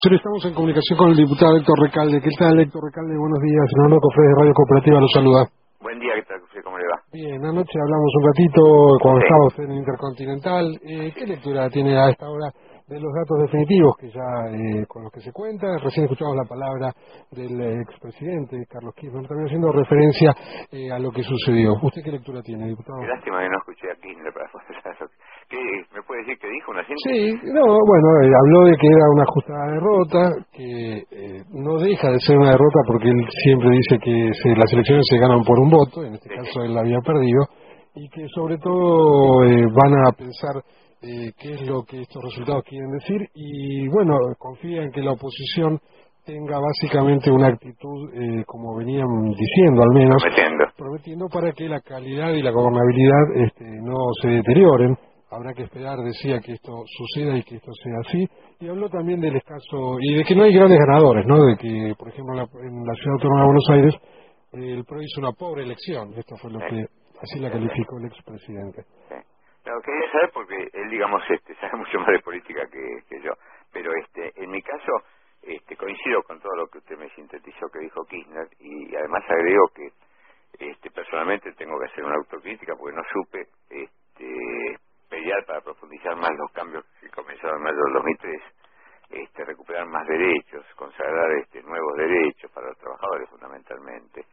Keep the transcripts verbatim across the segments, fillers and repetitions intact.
Pero estamos en comunicación con el diputado Héctor Recalde. ¿Qué tal, Héctor Recalde? Buenos días. Fernando Cofré de Radio Cooperativa lo saluda. Buen día, ¿qué tal? ¿Cómo le va? Bien, anoche hablamos un ratito cuando Sí. estaba usted en Intercontinental. Eh, ¿Qué lectura tiene a esta hora de los datos definitivos que ya eh, con los que se cuenta? Recién escuchamos la palabra del eh, expresidente Carlos Kirchner, también haciendo referencia eh, a lo que sucedió. ¿Usted qué lectura tiene, diputado? Qué lástima que no escuché a Kirchner para poder saber lo que- ¿Qué, ¿Me puede decir qué dijo? ¿Una Sí, síntesis? no, bueno, eh, habló de que era una justa derrota, que eh, no deja de ser una derrota porque él siempre dice que se- las elecciones se ganan por un voto, en este Sí, caso sí. él la había perdido, y que sobre todo eh, van a pensar eh, qué es lo que estos resultados quieren decir, y bueno, confía en que la oposición tenga básicamente una actitud, eh, como venían diciendo al menos, Prometiendo. prometiendo para que la calidad y la gobernabilidad este, no se deterioren. Habrá que esperar, decía, que esto suceda y que esto sea así. Y habló también del escaso, y de que no hay grandes ganadores, ¿no? De que, por ejemplo, en la, en la Ciudad Autónoma de Buenos Aires, eh, el P R O hizo una pobre elección. Esto fue lo Sí, que, así la sí, sí, calificó el expresidente. sí. No, quería saber porque él, digamos, este, sabe mucho más de política que, que yo. Pero este, en mi caso, este, coincido con todo lo que usted me sintetizó que dijo Kirchner y además agrego que este, personalmente tengo que hacer una autocrítica porque no supe este, pelear para profundizar más los cambios que comenzaron en mayo del dos mil tres, este, recuperar más derechos, consagrar este, nuevos derechos para los trabajadores fundamentalmente.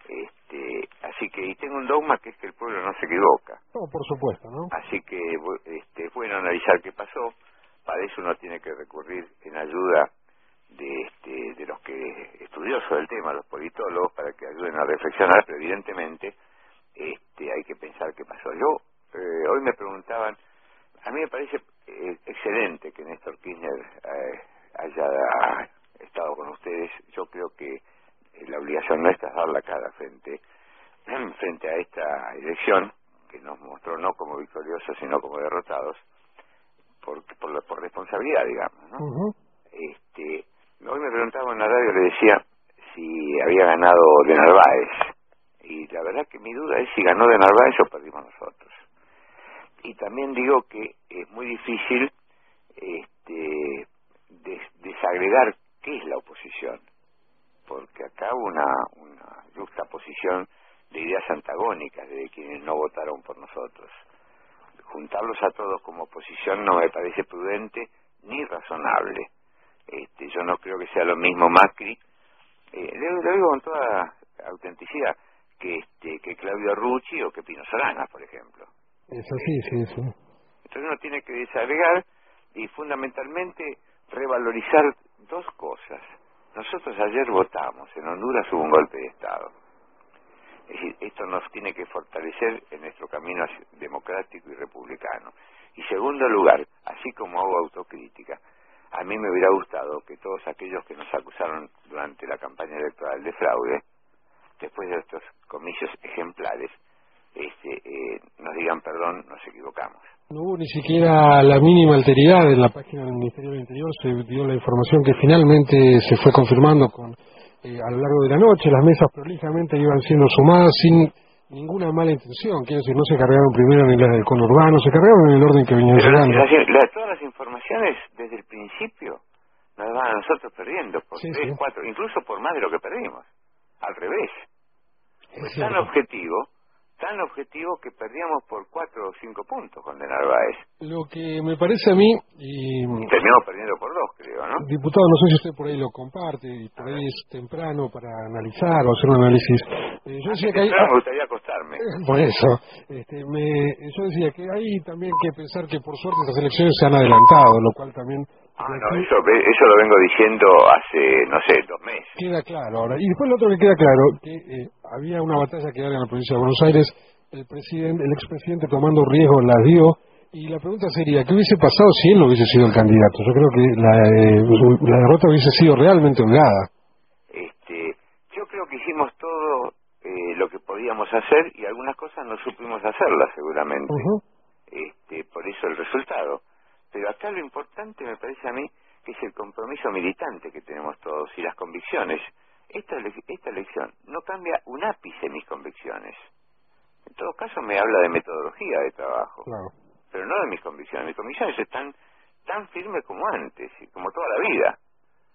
Este, así que, y tengo un dogma que es que el pueblo no se equivoca. No, por supuesto, ¿no? Así que bu- este, es bueno analizar qué pasó. Para eso uno tiene que recurrir en ayuda de, este, de los que estudiosos del tema, los politólogos, para que ayuden a reflexionar, pero evidentemente este, hay que pensar qué pasó. Yo, eh, hoy me preguntaban, a mí me parece eh, excelente que Néstor Kirchner eh, haya estado con ustedes. Yo creo que eh, la obligación nuestra es dar la cara frente, frente a esta elección, que nos mostró no como victoriosos, sino como derrotados, por, por, la- por responsabilidad, digamos, ¿no? Ujú. Este, hoy me preguntaba en la radio, le decía si había ganado de Narváez, y la verdad que mi duda es si ganó de Narváez o perdimos nosotros. Y también digo que es muy difícil este, des- desagregar qué es la oposición, porque acá hubo una, una juxtaposición de ideas antagónicas de quienes no votaron por nosotros. Juntarlos a todos como oposición no me parece prudente ni razonable. Este, yo no creo que sea lo mismo Macri, eh, lo, lo digo con toda autenticidad, que este, que Claudio Rucci o que Pino Solana, por ejemplo. Es así, sí, sí. Entonces uno tiene que desagregar y fundamentalmente revalorizar dos cosas. Nosotros ayer votamos, en Honduras hubo un golpe de Estado. Es decir, esto nos tiene que fortalecer en nuestro camino hacia- democrático y republicano. Y segundo lugar, así como hago autocrítica, a mí me hubiera gustado que todos aquellos que nos acusaron durante la campaña electoral de fraude, después de estos comicios ejemplares, este, eh, nos digan perdón, nos equivocamos. No hubo ni siquiera la mínima alteridad en la página del Ministerio del Interior, se dio la información que finalmente se fue confirmando con eh, a lo largo de la noche, las mesas prolijamente iban siendo sumadas sin ninguna mala intención, quiero decir, no se cargaron primero ni las del conurbano, se cargaron en el orden que venían Pero las, llegando. las- la- todas las informaciones desde el principio nos van a nosotros perdiendo por Sí, tres, sí, cuatro, incluso por más de lo que perdimos. Al revés. Fue es tan cierto. objetivo, tan objetivo que perdíamos por cuatro o cinco puntos con De Narváez. Lo que me parece a mí, y Y terminamos perdiendo por dos, creo, ¿no? diputado, no sé si usted por ahí lo comparte, y por A ver. ahí es temprano para analizar o hacer un análisis. Eh, yo Antes decía que que hay... entrar me gustaría acostarme. Por eso, este, me, yo decía que hay también que pensar que por suerte estas elecciones se han adelantado, lo cual también Ah, de no, aquí eso, eso lo vengo diciendo hace, no sé, dos meses. queda claro ahora. Y después lo otro que queda claro, que eh, había una batalla que dar en la provincia de Buenos Aires, el presidente, el expresidente tomando riesgos las dio, y la pregunta sería, ¿qué hubiese pasado si él no hubiese sido el candidato? Yo creo que la, eh, la derrota hubiese sido realmente holgada. Este, yo creo que hicimos todo eh, lo que podíamos hacer y algunas cosas no supimos hacerlas seguramente. Ujú. Este, por eso el resultado. Pero acá lo importante me parece a mí que es el compromiso militante que tenemos todos y las convicciones. Esta, ele- esta elección no cambia un ápice mis convicciones. En todo caso me habla de metodología de trabajo, Claro. pero no de mis convicciones. Mis convicciones están tan firmes como antes, y como toda la vida.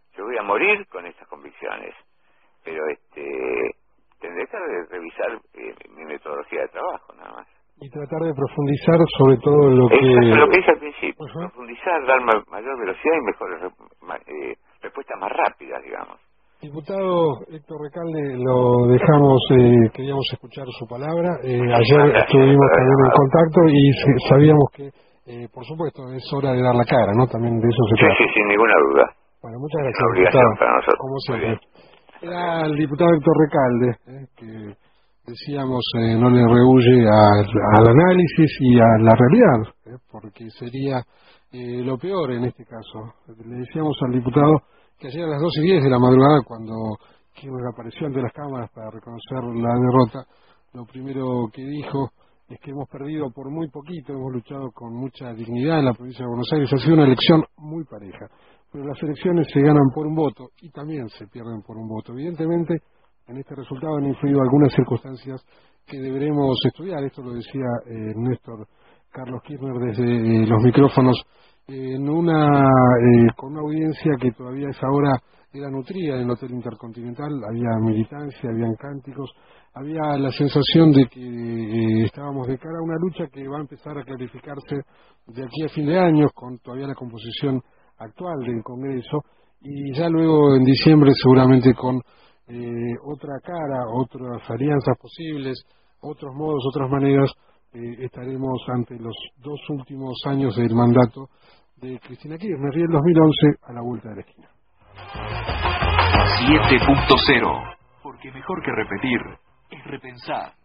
morir con estas convicciones, pero este tendré que revisar eh, mi metodología de trabajo, nada más. Y tratar de profundizar sobre todo lo que... Eso es lo que hice al principio, uh-huh. profundizar, dar ma mayor velocidad y mejores eh, respuestas más rápidas, digamos. Diputado Héctor Recalde, lo dejamos, eh, queríamos escuchar su palabra. Eh, ayer estuvimos también en contacto y sabíamos que, eh, por supuesto, es hora de dar la cara, ¿no? También de eso se trata. Sí, sí, sin ninguna duda. Bueno, muchas gracias, una obligación diputado, para nosotros. como siempre. Era el diputado Héctor Recalde, eh, que decíamos eh, no le rehúye al análisis y a la realidad, eh, porque sería eh, lo peor en este caso. Le decíamos al diputado que ayer a las dos y diez de la madrugada, cuando Kirchner apareció ante las cámaras para reconocer la derrota, lo primero que dijo es que hemos perdido por muy poquito, hemos luchado con mucha dignidad en la provincia de Buenos Aires, ha sido una elección muy pareja, pero las elecciones se ganan por un voto y también se pierden por un voto. Evidentemente, en este resultado han influido algunas circunstancias que deberemos estudiar, esto lo decía eh, Néstor Carlos Kirchner desde eh, los micrófonos, en una eh, con una audiencia que todavía es ahora era nutrida en el Hotel Intercontinental, había militancia, habían cánticos, había la sensación de que eh, estábamos de cara a una lucha que va a empezar a clarificarse de aquí a fin de año, con todavía la composición actual del Congreso, y ya luego en diciembre seguramente con eh, otra cara, otras alianzas posibles, otros modos, otras maneras, eh, estaremos ante los dos últimos años del mandato de Cristina Kirchner y el dos mil once a la vuelta de la esquina. siete punto cero, porque mejor que repetir es repensar.